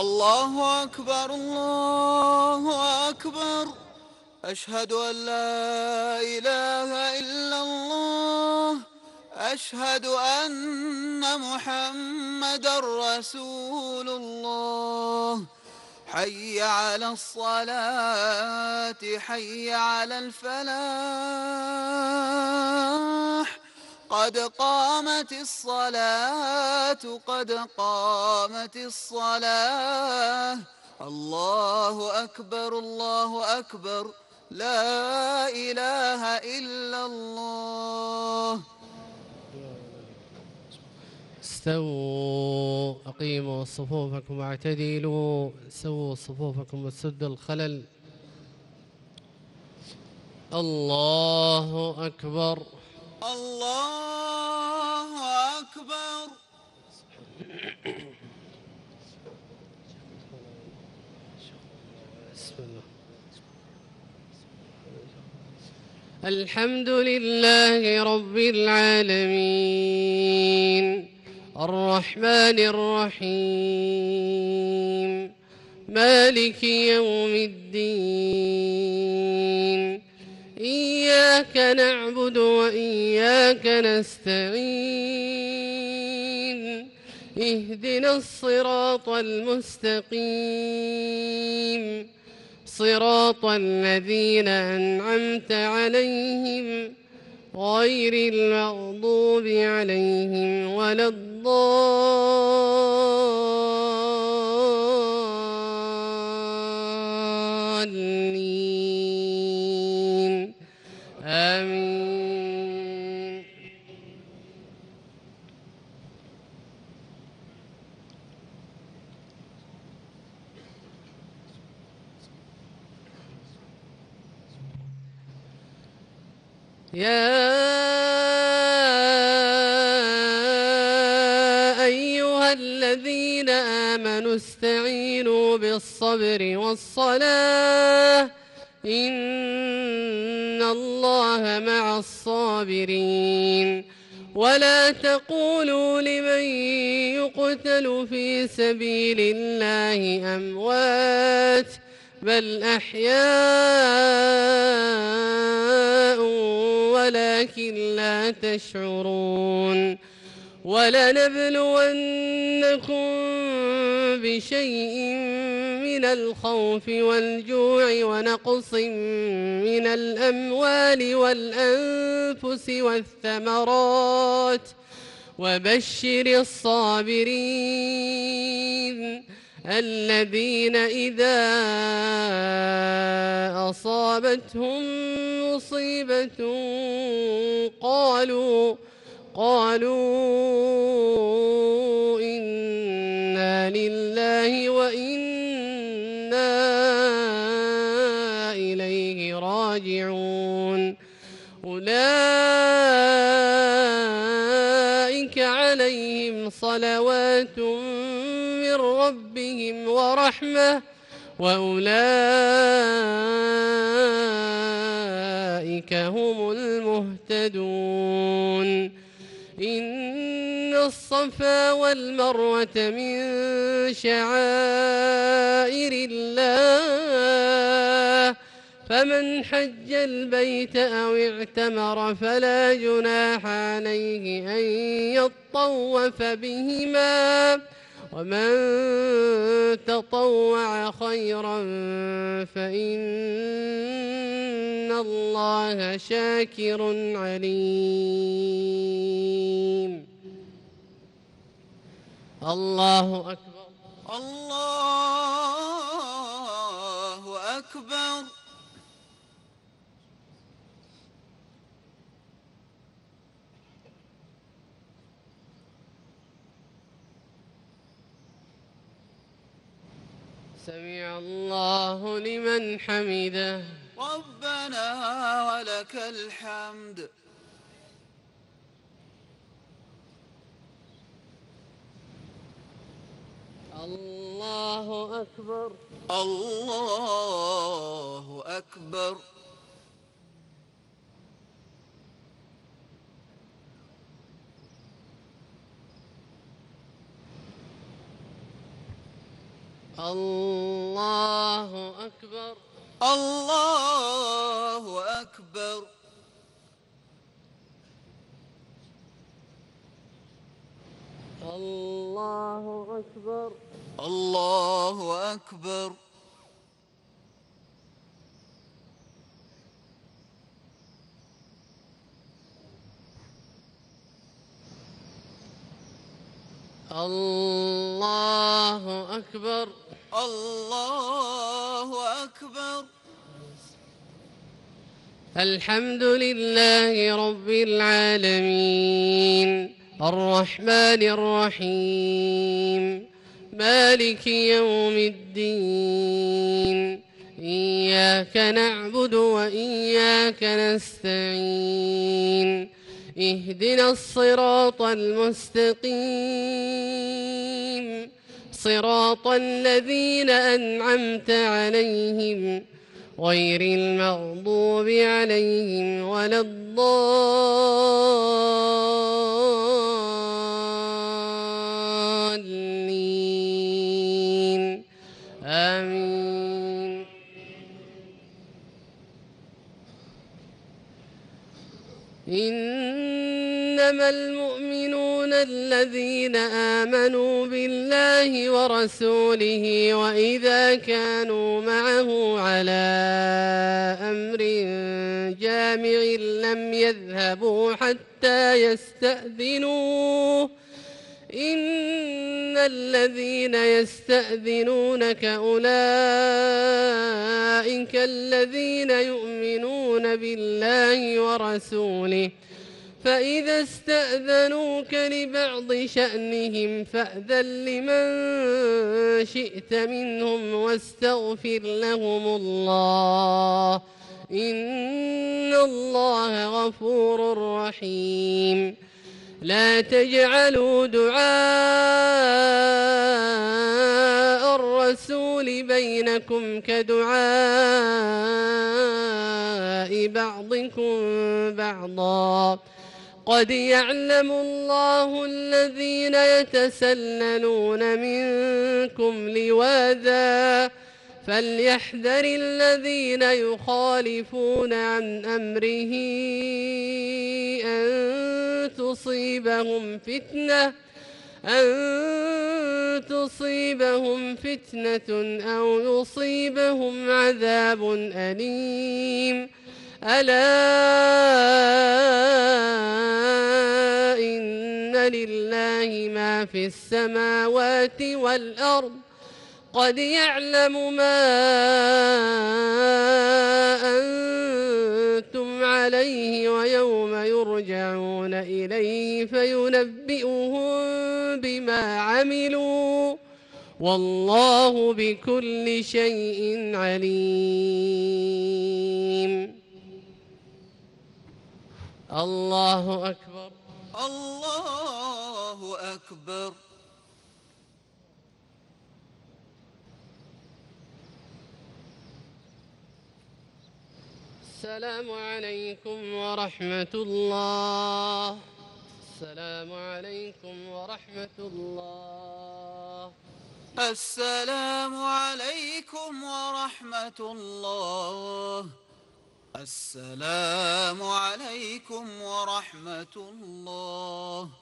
الله أكبر الله أكبر. أشهد أن لا إله إلا الله. أشهد أن محمدا رسول الله. حي على الصلاة حي على الفلاح. قد قامت الصلاة قد قامت الصلاة. الله أكبر الله أكبر. لا إله إلا الله. استووا أقيموا صفوفكم واعتدلوا، سووا صفوفكم وسدوا الخلل. الله أكبر الله أكبر. بسم الله. الحمد لله رب العالمين الرحمن الرحيم مالك يوم الدين. إياك نعبد وإياك نستعين. اهدنا الصراط المستقيم صراط الذين أنعمت عليهم غير المغضوب عليهم ولا الضالين. آمين. يا أيها الذين آمنوا استعينوا بالصبر والصلاة إن الله مع الصابرين. ولا تقولوا لمن يقتل في سبيل الله أموات بل أحياء ولكن لا تشعرون. ولنبلونكم بشيء من الخوف والجوع ونقص من الأموال والأنفس والثمرات وبشر الصابرين الذين إذا أصابتهم مصيبة قالوا إنا لله وإنا إليه راجعون. أولئك عليهم صلوات من ربهم ورحمة وأولئك هم المهتدون. إن الصفا والمروة من شعائر الله فمن حج البيت أو اعتمر فلا جناح عليه أن يطوف بهما ومن تطوع خيرا فإن الله شاكر عليم. الله أكبر الله أكبر. سمع الله لمن حمده. ربنا ولك الحمد. الله أكبر الله أكبر. الله أكبر. الله أكبر. الله أكبر. الله أكبر. الله أكبر. الله أكبر. الحمد لله رب العالمين الرحمن الرحيم مالك يوم الدين إياك نعبد وإياك نستعين اهدنا الصراط المستقيم صراط الذين أنعمت عليهم غير المغضوب عليهم ولا الضالين آمين. إنما المؤمنون الذين آمنوا بالله ورسوله وإذا كانوا معه على أمر جامع لم يذهبوا حتى يستأذنوه إن الذين يستأذنونك أولئك الذين يؤمنون بالله ورسوله فإذا استأذنوك لبعض شأنهم فأذن لمن شئت منهم واستغفر لهم الله إن الله غفور رحيم. لا تجعلوا دعاء الرسول بينكم كدعاء بعضكم بعضا قد يعلم الله الذين يتسللون منكم لواذا فليحذر الذين يخالفون عن أمره أن تصيبهم فتنة أو يصيبهم عذاب أليم. ألا إن لله ما في السماوات والأرض قد يعلم ما أنتم عليه ويوم يرجعون إليه فينبئهم بما عملوا والله بكل شيء عليم. الله أكبر. الله أكبر. السلام عليكم ورحمة الله. السلام عليكم ورحمة الله. السلام عليكم ورحمة الله. السلام عليكم ورحمة الله.